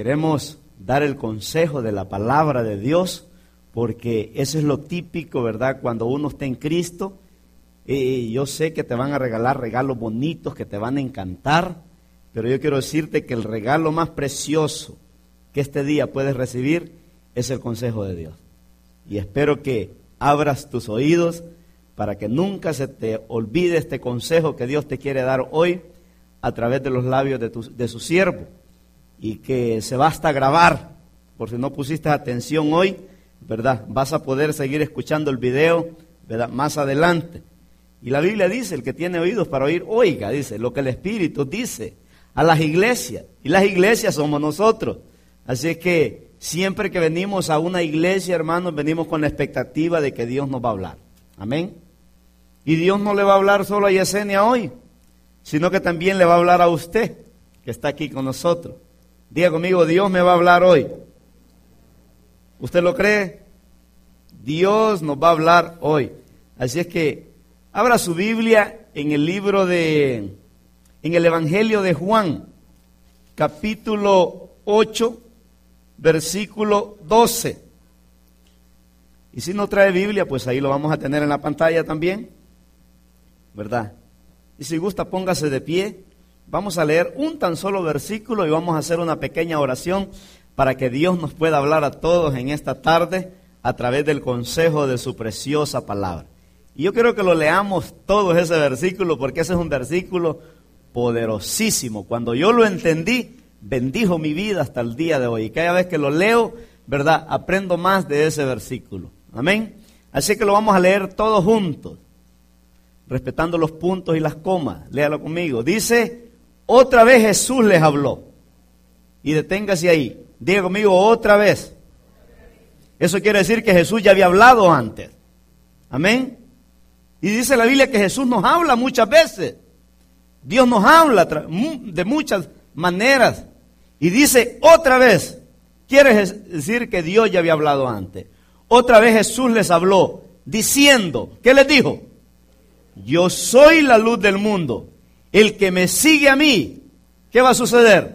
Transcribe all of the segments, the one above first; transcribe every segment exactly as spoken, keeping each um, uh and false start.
Queremos dar el consejo de la palabra de Dios, porque eso es lo típico, ¿verdad? Cuando uno está en Cristo, eh, yo sé que te van a regalar regalos bonitos, que te van a encantar, pero yo quiero decirte que el regalo más precioso que este día puedes recibir es el consejo de Dios. Y espero que abras tus oídos para que nunca se te olvide este consejo que Dios te quiere dar hoy a través de los labios de, tu, de su siervo, y que se va hasta grabar, por si no pusiste atención hoy, ¿verdad? Vas a poder seguir escuchando el video, ¿verdad?, más adelante. Y la Biblia dice, el que tiene oídos para oír, oiga, dice, lo que el Espíritu dice a las iglesias, y las iglesias somos nosotros. Así es que siempre que venimos a una iglesia, hermanos, venimos con la expectativa de que Dios nos va a hablar. Amén. Y Dios no le va a hablar solo a Yesenia hoy, sino que también le va a hablar a usted, que está aquí con nosotros. Diga conmigo, Dios me va a hablar hoy. ¿Usted lo cree? Dios nos va a hablar hoy. Así es que abra su Biblia en el libro de, en el Evangelio de Juan, capítulo ocho, versículo doce. Y si no trae Biblia, pues ahí lo vamos a tener en la pantalla también, ¿verdad? Y si gusta, póngase de pie. Vamos a leer un tan solo versículo y vamos a hacer una pequeña oración para que Dios nos pueda hablar a todos en esta tarde a través del consejo de su preciosa palabra. Y yo quiero que lo leamos todos ese versículo, porque ese es un versículo poderosísimo. Cuando yo lo entendí, bendijo mi vida hasta el día de hoy. Y cada vez que lo leo, ¿verdad?, aprendo más de ese versículo. Amén. Así que lo vamos a leer todos juntos, respetando los puntos y las comas. Léalo conmigo. Dice: otra vez Jesús les habló. Y deténgase ahí. Diga conmigo, otra vez. Eso quiere decir que Jesús ya había hablado antes. Amén. Y dice la Biblia que Jesús nos habla muchas veces. Dios nos habla de muchas maneras. Y dice otra vez. Quiere decir que Dios ya había hablado antes. Otra vez Jesús les habló diciendo, ¿qué les dijo? Yo soy la luz del mundo. El que me sigue a mí, ¿qué va a suceder?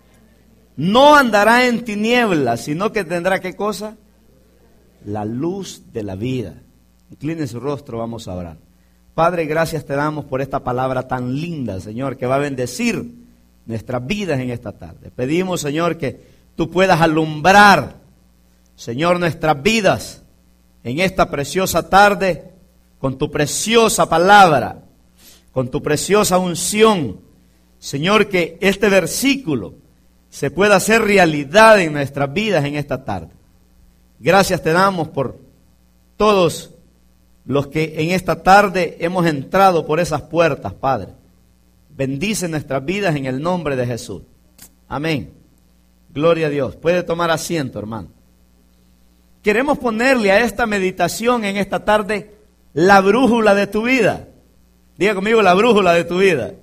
No andará en tinieblas, sino que tendrá, ¿qué cosa? La luz de la vida. Incline su rostro, vamos a orar. Padre, gracias te damos por esta palabra tan linda, Señor, que va a bendecir nuestras vidas en esta tarde. Pedimos, Señor, que tú puedas alumbrar, Señor, nuestras vidas en esta preciosa tarde con tu preciosa palabra, con tu preciosa unción. Señor, que este versículo se pueda hacer realidad en nuestras vidas en esta tarde. Gracias te damos por todos los que en esta tarde hemos entrado por esas puertas, Padre. Bendice nuestras vidas en el nombre de Jesús. Amén. Gloria a Dios. Puede tomar asiento, hermano. Queremos ponerle a esta meditación en esta tarde la brújula de tu vida. Diga conmigo, la brújula de tu vida.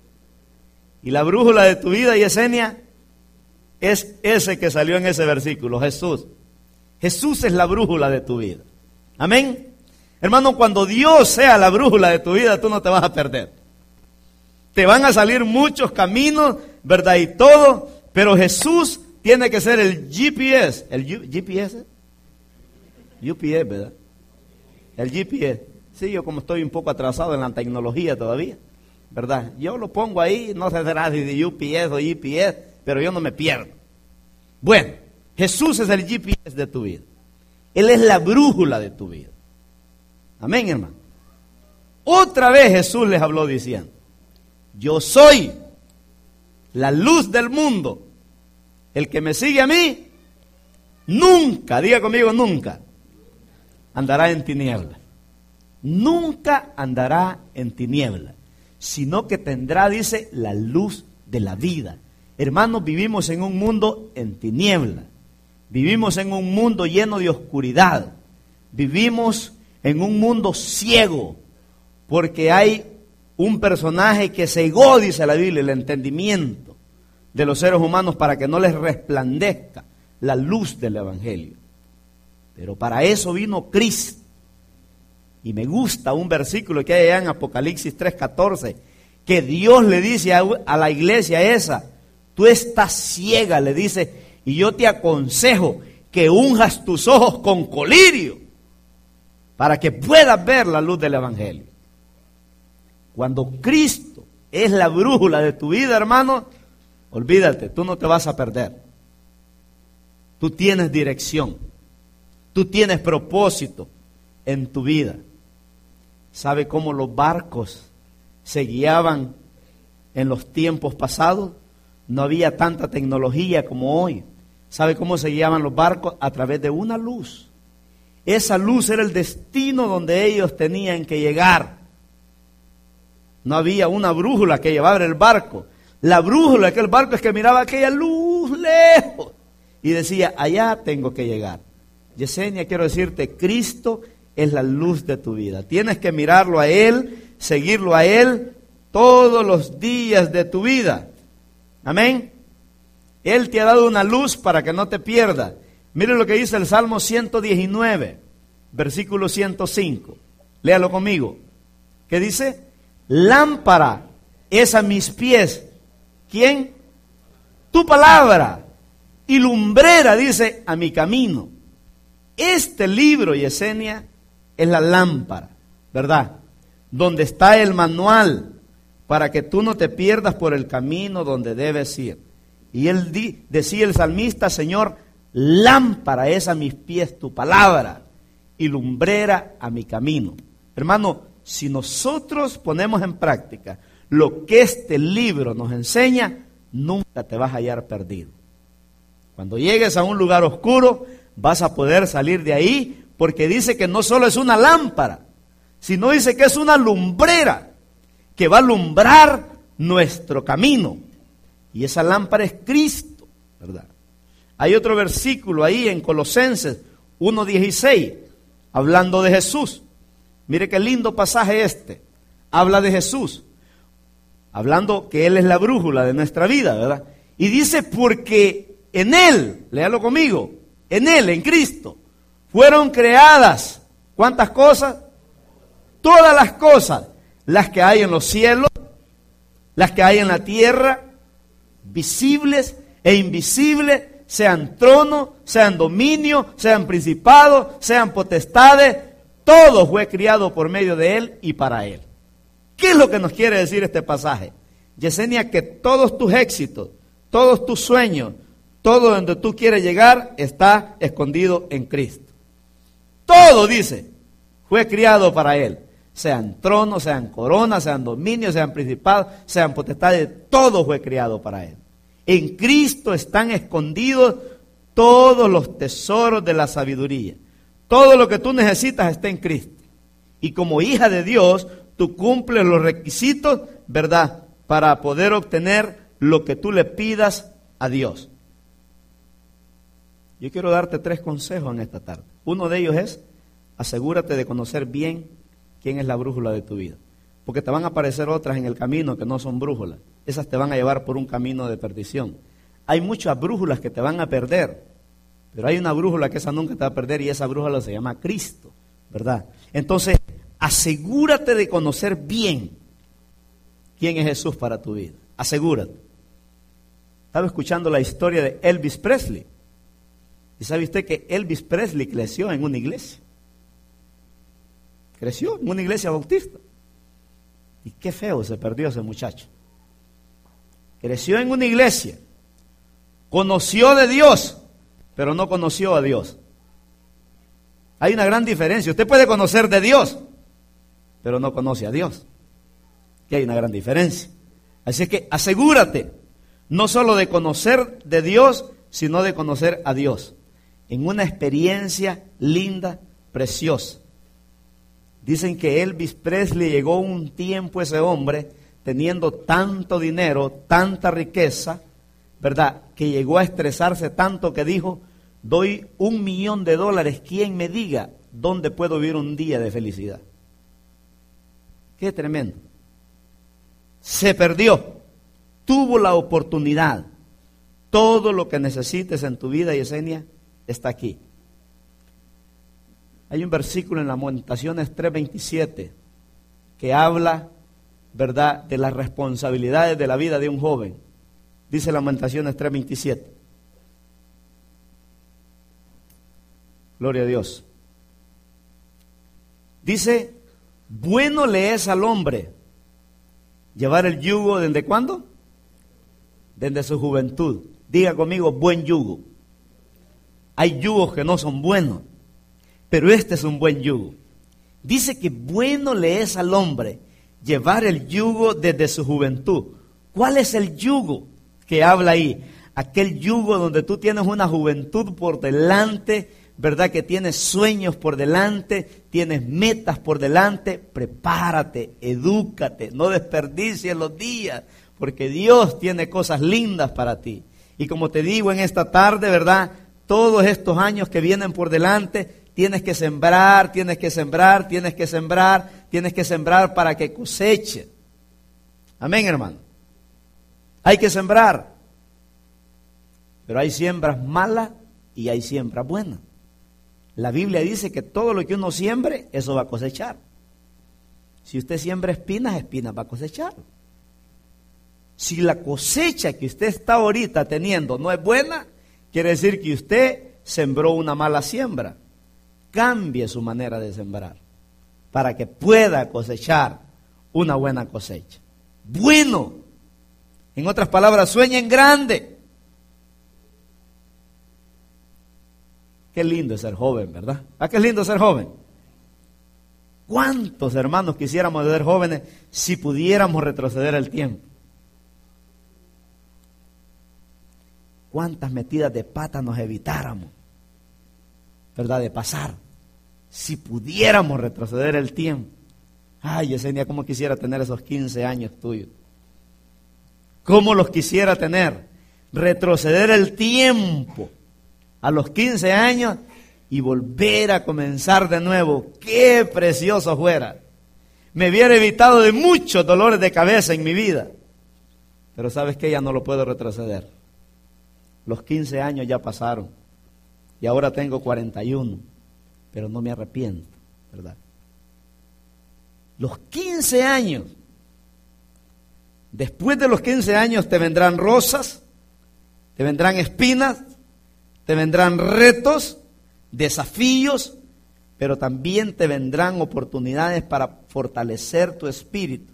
Y la brújula de tu vida, Yesenia, es ese que salió en ese versículo, Jesús. Jesús es la brújula de tu vida. Amén. Hermano, cuando Dios sea la brújula de tu vida, tú no te vas a perder. Te van a salir muchos caminos, ¿verdad? Y todo, pero Jesús tiene que ser el G P S. ¿El G P S? U P S, ¿verdad? El G P S. Sí, yo como estoy un poco atrasado en la tecnología todavía, ¿verdad? Yo lo pongo ahí, no sé será si de U P S o G P S, pero yo no me pierdo. Bueno, Jesús es el G P S de tu vida. Él es la brújula de tu vida. Amén, hermano. Otra vez Jesús les habló diciendo, yo soy la luz del mundo. El que me sigue a mí, nunca, diga conmigo, nunca, andará en tinieblas. Nunca andará en tinieblas, sino que tendrá, dice, la luz de la vida. Hermanos, vivimos en un mundo en tinieblas. Vivimos en un mundo lleno de oscuridad. Vivimos en un mundo ciego, porque hay un personaje que cegó, dice la Biblia, el entendimiento de los seres humanos para que no les resplandezca la luz del Evangelio. Pero para eso vino Cristo. Y me gusta un versículo que hay allá en Apocalipsis tres catorce, que Dios le dice a, a la iglesia esa, tú estás ciega, le dice, Y yo te aconsejo que unjas tus ojos con colirio para que puedas ver la luz del Evangelio. Cuando Cristo es la brújula de tu vida, hermano, olvídate, tú no te vas a perder. Tú tienes dirección, tú tienes propósito en tu vida. ¿Sabe cómo los barcos se guiaban en los tiempos pasados? No había tanta tecnología como hoy. ¿Sabe cómo se guiaban los barcos? A través de una luz. Esa luz era el destino donde ellos tenían que llegar. No había una brújula que llevara el barco. La brújula de aquel barco es que miraba aquella luz lejos y decía, allá tengo que llegar. Yesenia, quiero decirte, Cristo es la luz de tu vida. Tienes que mirarlo a Él, seguirlo a Él todos los días de tu vida. Amén. Él te ha dado una luz para que no te pierdas. Mire lo que dice el Salmo ciento diecinueve, versículo ciento cinco. Léalo conmigo. ¿Qué dice? Lámpara es a mis pies. ¿Quién? Tu palabra. Y lumbrera, dice, a mi camino. Este libro, Yesenia, es la lámpara, ¿verdad? Donde está el manual para que tú no te pierdas por el camino donde debes ir. Y él di, decía el salmista, Señor, lámpara es a mis pies tu palabra y lumbrera a mi camino. Hermano, si nosotros ponemos en práctica lo que este libro nos enseña, nunca te vas a hallar perdido. Cuando llegues a un lugar oscuro, vas a poder salir de ahí, porque dice que no solo es una lámpara, sino dice que es una lumbrera que va a alumbrar nuestro camino. Y esa lámpara es Cristo, ¿verdad? Hay otro versículo ahí en Colosenses uno dieciséis, hablando de Jesús. Mire qué lindo pasaje este. Habla de Jesús, hablando que Él es la brújula de nuestra vida, ¿verdad? Y dice, porque en Él, léalo conmigo, en Él, en Cristo, fueron creadas, ¿cuántas cosas? Todas las cosas, las que hay en los cielos, las que hay en la tierra, visibles e invisibles, sean tronos, sean dominios, sean principados, sean potestades, todo fue criado por medio de Él y para Él. ¿Qué es lo que nos quiere decir este pasaje? Yesenia, que todos tus éxitos, todos tus sueños, todo donde tú quieres llegar está escondido en Cristo. Todo, dice, fue criado para Él. Sean tronos, sean coronas, sean dominios, sean principados, sean potestades, todo fue criado para Él. En Cristo están escondidos todos los tesoros de la sabiduría. Todo lo que tú necesitas está en Cristo. Y como hija de Dios, tú cumples los requisitos, ¿verdad?, para poder obtener lo que tú le pidas a Dios. Yo quiero darte tres consejos en esta tarde. Uno de ellos es, asegúrate de conocer bien quién es la brújula de tu vida. Porque te van a aparecer otras en el camino que no son brújulas. Esas te van a llevar por un camino de perdición. Hay muchas brújulas que te van a perder, pero hay una brújula que esa nunca te va a perder y esa brújula se llama Cristo, ¿verdad? Entonces, asegúrate de conocer bien quién es Jesús para tu vida. Asegúrate. Estaba escuchando la historia de Elvis Presley. ¿Y sabe usted que Elvis Presley creció en una iglesia? Creció en una iglesia bautista. Y qué feo se perdió ese muchacho. Creció en una iglesia. Conoció de Dios, pero no conoció a Dios. Hay una gran diferencia. Usted puede conocer de Dios, pero no conoce a Dios. Y hay una gran diferencia. Así que asegúrate, no solo de conocer de Dios, sino de conocer a Dios. En una experiencia linda, preciosa. Dicen que Elvis Presley llegó un tiempo, ese hombre, teniendo tanto dinero, tanta riqueza, ¿verdad?, que llegó a estresarse tanto que dijo, doy un millón de dólares, quien me diga dónde puedo vivir un día de felicidad. Qué tremendo. Se perdió, tuvo la oportunidad. Todo lo que necesites en tu vida, Yesenia, está aquí. Hay un versículo en Lamentaciones tres veintisiete que habla, ¿verdad?, de las responsabilidades de la vida de un joven. Dice Lamentaciones tres veintisiete. Gloria a Dios. Dice, bueno le es al hombre llevar el yugo, ¿desde cuándo? Desde su juventud. Diga conmigo, buen yugo. Hay yugos que no son buenos, pero este es un buen yugo. Dice que bueno le es al hombre llevar el yugo desde su juventud. ¿Cuál es el yugo que habla ahí? Aquel yugo donde tú tienes una juventud por delante, ¿verdad? Que tienes sueños por delante, tienes metas por delante. Prepárate, edúcate, no desperdicies los días, porque Dios tiene cosas lindas para ti. Y como te digo en esta tarde, ¿verdad? Todos estos años que vienen por delante, tienes que sembrar, tienes que sembrar, tienes que sembrar, tienes que sembrar para que coseche. Amén, hermano. Hay que sembrar. Pero hay siembras malas y hay siembras buenas. La Biblia dice que todo lo que uno siembre, eso va a cosechar. Si usted siembra espinas, espinas va a cosechar. Si la cosecha que usted está ahorita teniendo no es buena, quiere decir que usted sembró una mala siembra. Cambie su manera de sembrar para que pueda cosechar una buena cosecha. Bueno, en otras palabras, sueña en grande. Qué lindo es ser joven, ¿verdad? ¿Ah, qué lindo ser joven? ¿Cuántos hermanos quisiéramos ser jóvenes si pudiéramos retroceder el tiempo? ¿Cuántas metidas de pata nos evitáramos, verdad, de pasar, si pudiéramos retroceder el tiempo? Ay, Yesenia, cómo quisiera tener esos quince años tuyos. ¿Cómo los quisiera tener? Retroceder el tiempo a los quince años y volver a comenzar de nuevo. ¡Qué precioso fuera! Me hubiera evitado de muchos dolores de cabeza en mi vida. Pero ¿sabes qué? Ya no lo puedo retroceder. Los quince años ya pasaron y ahora tengo cuarenta y uno, pero no me arrepiento, ¿verdad? Los quince años, después de los quince años te vendrán rosas, te vendrán espinas, te vendrán retos, desafíos, pero también te vendrán oportunidades para fortalecer tu espíritu.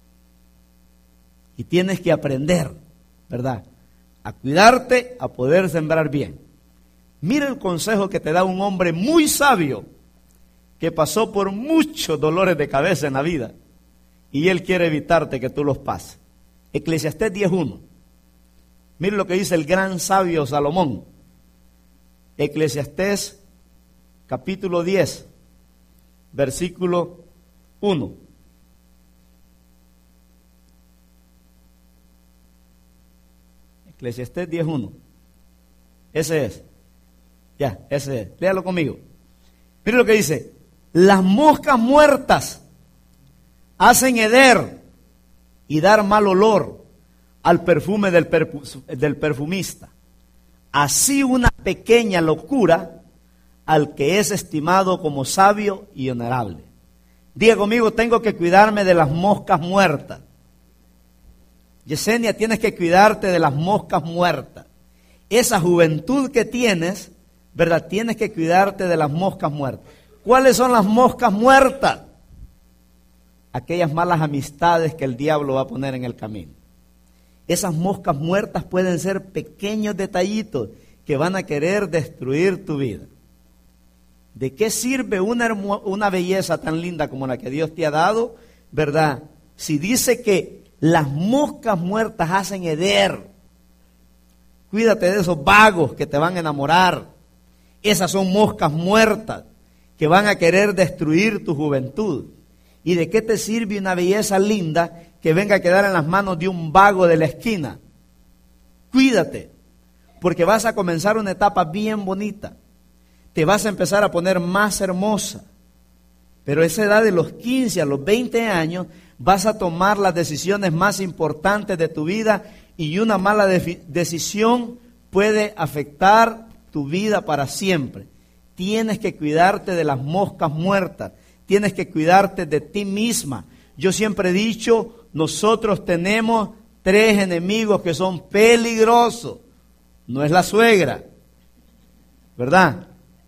Y tienes que aprender, ¿verdad?, a cuidarte, a poder sembrar bien. Mira el consejo que te da un hombre muy sabio que pasó por muchos dolores de cabeza en la vida y él quiere evitarte que tú los pases. Eclesiastés diez uno. Mira lo que dice el gran sabio Salomón. Eclesiastés capítulo diez, versículo uno. Eclesiastés diez uno. Ese es. Ya, ese es. Léalo conmigo. Mire lo que dice. Las moscas muertas hacen heder y dar mal olor al perfume del, perfu- del perfumista. Así una pequeña locura al que es estimado como sabio y honorable. Diga conmigo, tengo que cuidarme de las moscas muertas. Yesenia, tienes que cuidarte de las moscas muertas. Esa juventud que tienes, ¿verdad? Tienes que cuidarte de las moscas muertas. ¿Cuáles son las moscas muertas? Aquellas malas amistades que el diablo va a poner en el camino. Esas moscas muertas pueden ser pequeños detallitos que van a querer destruir tu vida. ¿De qué sirve una, hermo- una belleza tan linda como la que Dios te ha dado, verdad? Si dice que las moscas muertas hacen heder. Cuídate de esos vagos que te van a enamorar. Esas son moscas muertas que van a querer destruir tu juventud. ¿Y de qué te sirve una belleza linda que venga a quedar en las manos de un vago de la esquina? Cuídate, porque vas a comenzar una etapa bien bonita. Te vas a empezar a poner más hermosa. Pero a esa edad de los quince a los veinte años vas a tomar las decisiones más importantes de tu vida y una mala de- decisión puede afectar tu vida para siempre. Tienes que cuidarte de las moscas muertas. Tienes que cuidarte de ti misma. Yo siempre he dicho, nosotros tenemos tres enemigos que son peligrosos. No es la suegra, ¿verdad?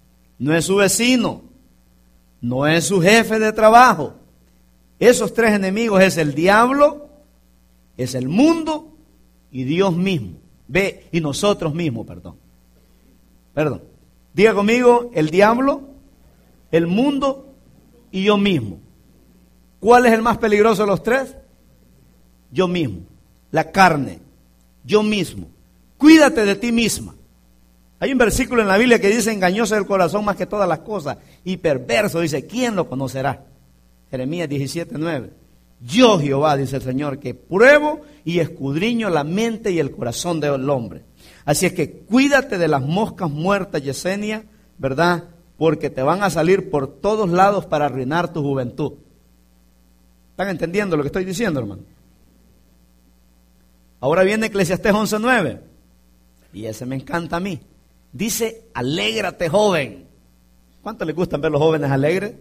no es su vecino, no es su jefe de trabajo. Esos tres enemigos es el diablo, es el mundo y Dios mismo. Ve, y nosotros mismos, perdón. Perdón. Diga conmigo, el diablo, el mundo y yo mismo. ¿Cuál es el más peligroso de los tres? Yo mismo, la carne, yo mismo. Cuídate de ti misma. Hay un versículo en la Biblia que dice: engañoso es el corazón más que todas las cosas y perverso. Dice: ¿quién lo conocerá? Jeremías diecisiete, nueve. Yo, Jehová, dice el Señor, que pruebo y escudriño la mente y el corazón del hombre. Así es que cuídate de las moscas muertas, Yesenia, ¿verdad? Porque te van a salir por todos lados para arruinar tu juventud. ¿Están entendiendo lo que estoy diciendo, hermano? Ahora viene Eclesiastés once, nueve. Y ese me encanta a mí. Dice: alégrate, joven. ¿Cuánto le gustan ver los jóvenes alegres?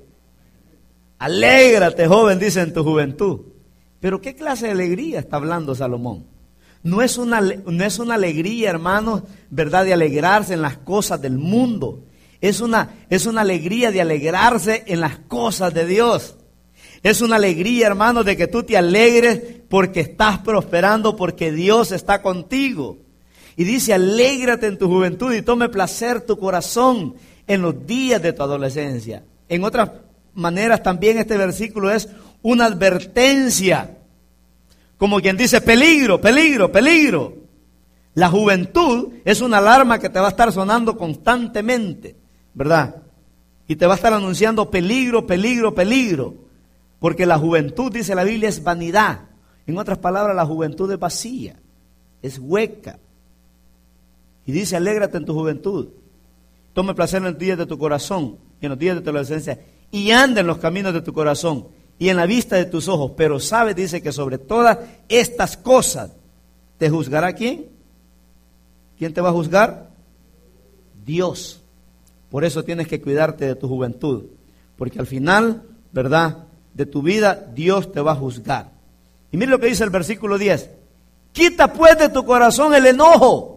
Alégrate, joven, dice, en tu juventud. Pero ¿qué clase de alegría está hablando Salomón? No es una, no es una alegría, hermanos, ¿verdad?, de alegrarse en las cosas del mundo. Es una, es una alegría de alegrarse en las cosas de Dios. Es una alegría, hermanos, de que tú te alegres porque estás prosperando, porque Dios está contigo. Y dice: alégrate en tu juventud y tome placer tu corazón en los días de tu adolescencia. En otras maneras también este versículo es una advertencia, como quien dice: peligro, peligro, peligro. La juventud es una alarma que te va a estar sonando constantemente, ¿verdad? Y te va a estar anunciando peligro, peligro, peligro. Porque la juventud, dice la Biblia, es vanidad. En otras palabras, la juventud es vacía, es hueca. Y dice: alégrate en tu juventud, tome placer en los días de tu corazón y en los días de tu adolescencia, y anda en los caminos de tu corazón y en la vista de tus ojos. Pero sabe, dice, que sobre todas estas cosas te juzgará ¿quién? ¿Quién te va a juzgar? Dios. Por eso tienes que cuidarte de tu juventud, porque al final, ¿verdad?, de tu vida, Dios te va a juzgar. Y mire lo que dice el versículo diez: quita pues de tu corazón el enojo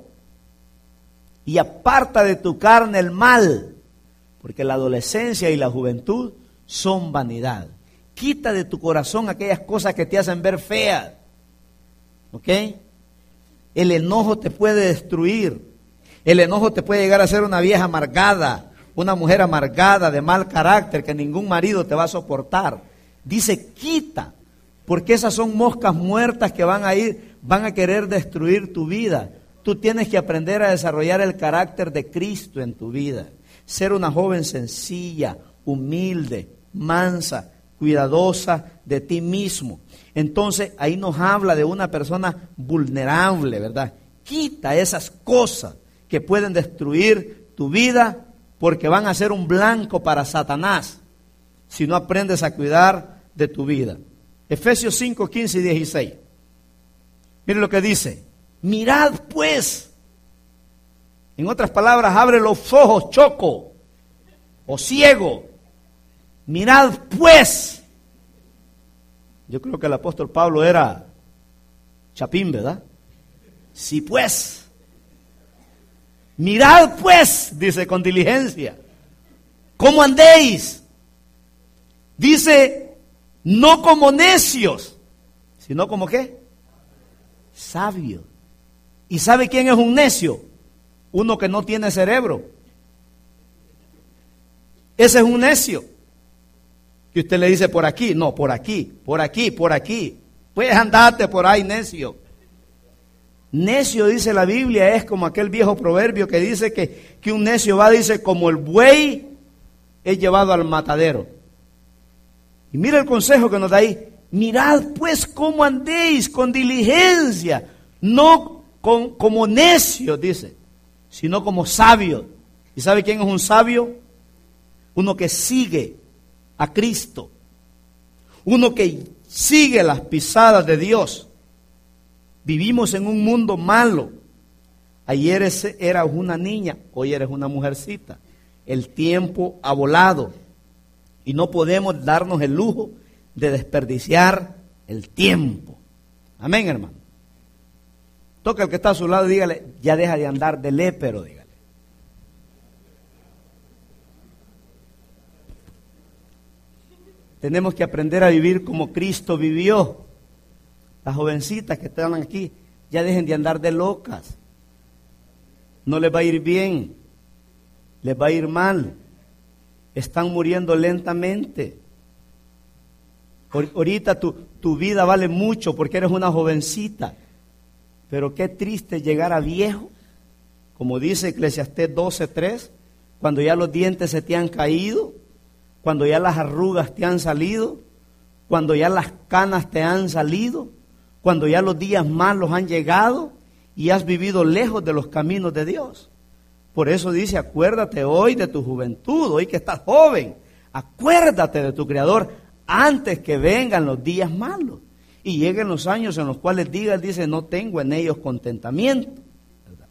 y aparta de tu carne el mal, porque la adolescencia y la juventud son vanidad. Quita de tu corazón aquellas cosas que te hacen ver feas. ¿Ok? El enojo te puede destruir. El enojo te puede llegar a ser una vieja amargada, una mujer amargada, de mal carácter, que ningún marido te va a soportar. Dice: quita, porque esas son moscas muertas que van a ir, van a querer destruir tu vida. Tú tienes que aprender a desarrollar el carácter de Cristo en tu vida. Ser una joven sencilla, humilde, mansa, cuidadosa de ti mismo. Entonces ahí nos habla de una persona vulnerable, ¿verdad? Quita esas cosas que pueden destruir tu vida, porque van a ser un blanco para Satanás si no aprendes a cuidar de tu vida. Efesios cinco, quince y dieciséis. Mire lo que dice: mirad pues. En otras palabras, abre los ojos, choco o ciego. Mirad pues. Yo creo que el apóstol Pablo era chapín, ¿verdad? Sí pues. Mirad pues, dice, con diligencia, ¿cómo andéis? Dice: no como necios, sino como ¿qué? Sabios. ¿Y sabe quién es un necio? Uno que no tiene cerebro. Ese es un necio. Que usted le dice: por aquí, no, por aquí, por aquí, por aquí. Puedes andarte por ahí, necio. Necio, dice la Biblia, es como aquel viejo proverbio que dice que, que un necio va, dice, como el buey es llevado al matadero. Y mira el consejo que nos da ahí: mirad pues cómo andéis con diligencia, no con, como necios, dice, sino como sabios. ¿Y sabe quién es un sabio? Uno que sigue a Cristo, uno que sigue las pisadas de Dios. Vivimos en un mundo malo. Ayer eras una niña, hoy eres una mujercita. El tiempo ha volado y no podemos darnos el lujo de desperdiciar el tiempo. Amén, hermano. Toca al que está a su lado y dígale: ya deja de andar de lépero, dígale. Tenemos que aprender a vivir como Cristo vivió. Las jovencitas que están aquí, ya dejen de andar de locas. No les va a ir bien, les va a ir mal. Están muriendo lentamente. Ahorita tu, tu vida vale mucho porque eres una jovencita. Pero qué triste llegar a viejo, como dice Eclesiastés doce tres, cuando ya los dientes se te han caído, cuando ya las arrugas te han salido, cuando ya las canas te han salido, cuando ya los días malos han llegado y has vivido lejos de los caminos de Dios. Por eso dice, acuérdate hoy de tu juventud, hoy que estás joven, acuérdate de tu Creador antes que vengan los días malos y lleguen los años en los cuales digas, dice, no tengo en ellos contentamiento. ¿Verdad?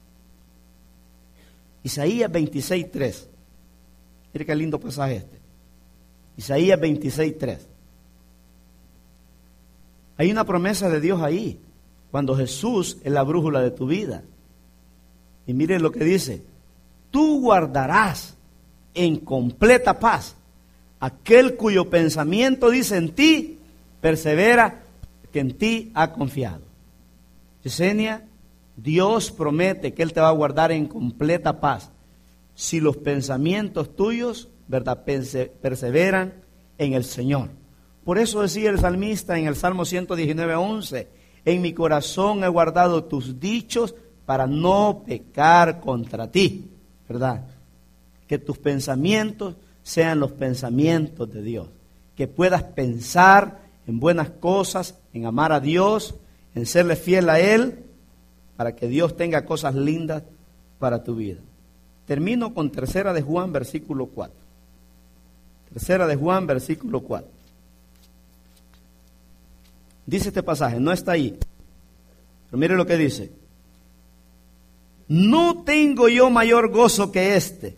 Isaías veintiséis tres. Mire qué lindo pasaje este. Isaías veintiséis tres. Hay una promesa de Dios ahí, cuando Jesús es la brújula de tu vida. Y miren lo que dice, tú guardarás en completa paz aquel cuyo pensamiento, dice, en ti persevera, que en ti ha confiado. Yesenia, Dios promete que Él te va a guardar en completa paz si los pensamientos tuyos, ¿verdad?, perseveran en el Señor. Por eso decía el salmista en el Salmo ciento diecinueve, once, en mi corazón he guardado tus dichos para no pecar contra ti, ¿verdad? Que tus pensamientos sean los pensamientos de Dios, que puedas pensar en buenas cosas, en amar a Dios, en serle fiel a Él, para que Dios tenga cosas lindas para tu vida. Termino con Tercera de Juan, versículo cuatro. Tercera de Juan, versículo cuatro. Dice este pasaje, no está ahí, pero mire lo que dice. No tengo yo mayor gozo que este,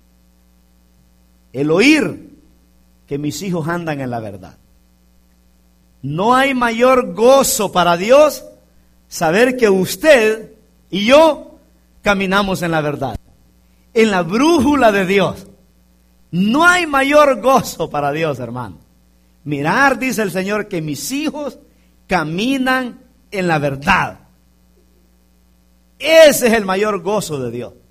el oír que mis hijos andan en la verdad. No hay mayor gozo para Dios saber que usted y yo caminamos en la verdad, en la brújula de Dios. No hay mayor gozo para Dios, hermano. Mirar, dice el Señor, que mis hijos caminan en la verdad. Ese es el mayor gozo de Dios.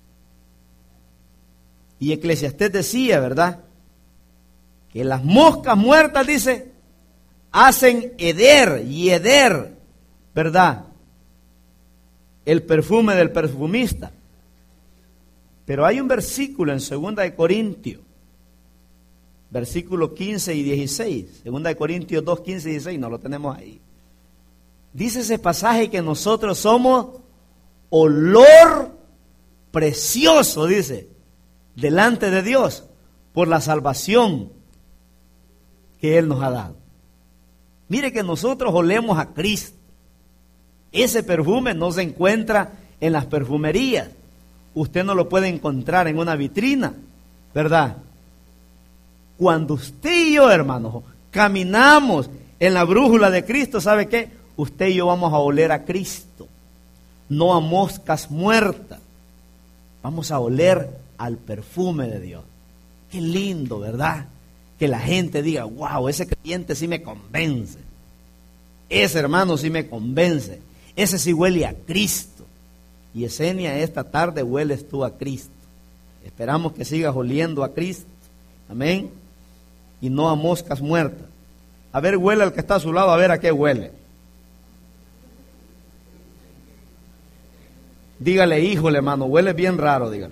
Y Eclesiastés decía, ¿verdad?, que las moscas muertas, dice, hacen heder y heder, ¿verdad?, el perfume del perfumista. Pero hay un versículo en Segunda de Corintios, versículos quince y dieciséis, Segunda de Corintios dos, quince y dieciséis, no lo tenemos ahí. Dice ese pasaje que nosotros somos olor precioso, dice, delante de Dios, por la salvación que Él nos ha dado. Mire que nosotros olemos a Cristo. Ese perfume no se encuentra en las perfumerías. Usted no lo puede encontrar en una vitrina, ¿verdad? Cuando usted y yo, hermanos, caminamos en la brújula de Cristo, ¿sabe qué? Usted y yo vamos a oler a Cristo, no a moscas muertas. Vamos a oler al perfume de Dios. Qué lindo, ¿verdad? Que la gente diga, wow, ese creyente sí me convence. Ese hermano sí me convence. Ese sí huele a Cristo. Y Yesenia, esta tarde hueles tú a Cristo. Esperamos que sigas oliendo a Cristo. Amén. Y no a moscas muertas. A ver, huele al que está a su lado, a ver a qué huele. Dígale, híjole, hermano, huele bien raro, dígale.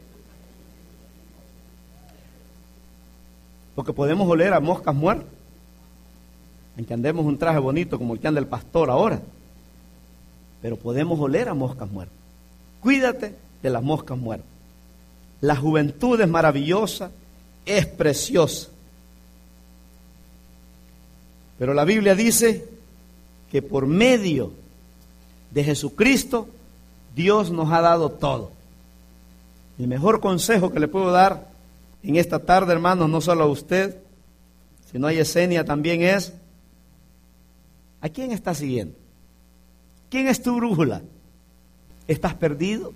Porque podemos oler a moscas muertas, aunque andemos un traje bonito como el que anda el pastor ahora. Pero podemos oler a moscas muertas. Cuídate de las moscas muertas. La juventud es maravillosa, es preciosa. Pero la Biblia dice que por medio de Jesucristo, Dios nos ha dado todo. El mejor consejo que le puedo dar en esta tarde, hermanos, no solo a usted, sino a Yesenia también es, ¿a quién estás siguiendo? ¿Quién es tu brújula? ¿Estás perdido?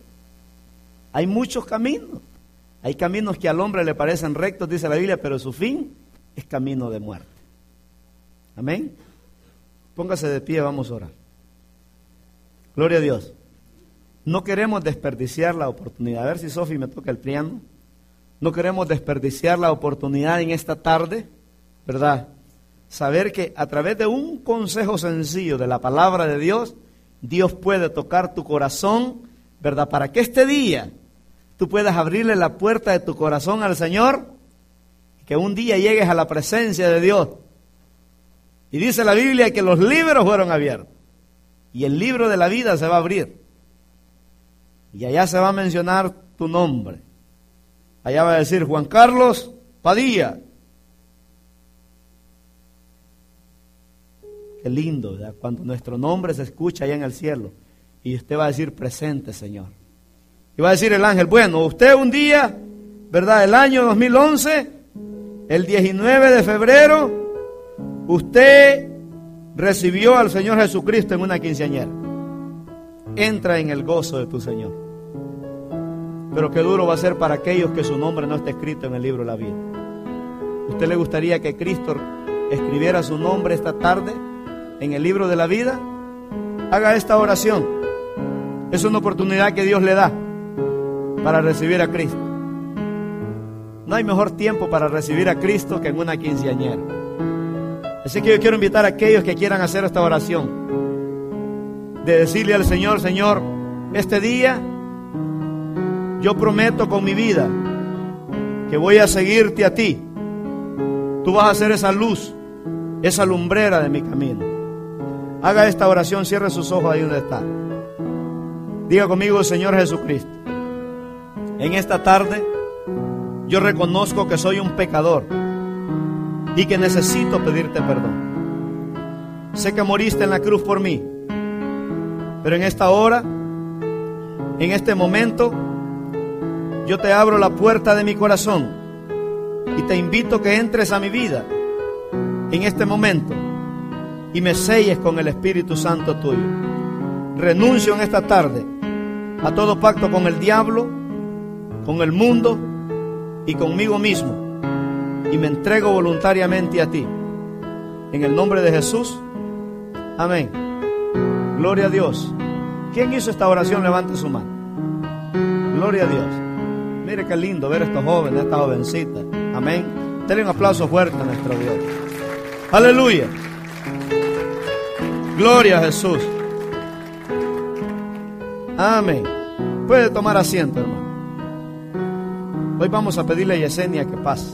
Hay muchos caminos. Hay caminos que al hombre le parecen rectos, dice la Biblia, pero su fin es camino de muerte. Amén. Póngase de pie, vamos a orar. Gloria a Dios. No queremos desperdiciar la oportunidad. A ver si Sofi me toca el piano. No queremos desperdiciar la oportunidad en esta tarde, ¿verdad? Saber que a través de un consejo sencillo de la palabra de Dios, Dios puede tocar tu corazón, ¿verdad? Para que este día tú puedas abrirle la puerta de tu corazón al Señor, que un día llegues a la presencia de Dios. Y dice la Biblia que los libros fueron abiertos. Y el libro de la vida se va a abrir. Y allá se va a mencionar tu nombre. Allá va a decir Juan Carlos Padilla. Qué lindo, ¿verdad? Cuando nuestro nombre se escucha allá en el cielo. Y usted va a decir presente, Señor. Y va a decir el ángel, bueno, usted un día, ¿verdad? El año dos mil once, el diecinueve de febrero, usted recibió al Señor Jesucristo en una quinceañera. Entra en el gozo de tu Señor. Pero qué duro va a ser para aquellos que su nombre no está escrito en el libro de la vida. ¿Usted le gustaría que Cristo escribiera su nombre esta tarde en el libro de la vida? Haga esta oración. Es una oportunidad que Dios le da para recibir a Cristo. No hay mejor tiempo para recibir a Cristo que en una quinceañera. Así que yo quiero invitar a aquellos que quieran hacer esta oración, de decirle al Señor, Señor, este día yo prometo con mi vida que voy a seguirte a ti. Tú vas a ser esa luz, esa lumbrera de mi camino. Haga esta oración, cierre sus ojos ahí donde está. Diga conmigo, Señor Jesucristo, en esta tarde yo reconozco que soy un pecador y que necesito pedirte perdón. Sé que moriste en la cruz por mí, pero en esta hora, en este momento, yo te abro la puerta de mi corazón y te invito que entres a mi vida en este momento y me selles con el Espíritu Santo tuyo. Renuncio en esta tarde a todo pacto con el diablo, con el mundo y conmigo mismo, y me entrego voluntariamente a ti. En el nombre de Jesús, amén. Gloria a Dios. ¿Quién hizo esta oración? Levante su mano. Gloria a Dios. Mire qué lindo ver a estos jóvenes, a esta jovencita. Amén. Denle un aplauso fuerte a nuestro Dios. Aleluya. Gloria a Jesús. Amén. Puede tomar asiento, hermano. Hoy vamos a pedirle a Yesenia que pase.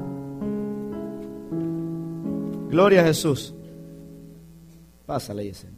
Gloria a Jesús. Pásale, Yesenia.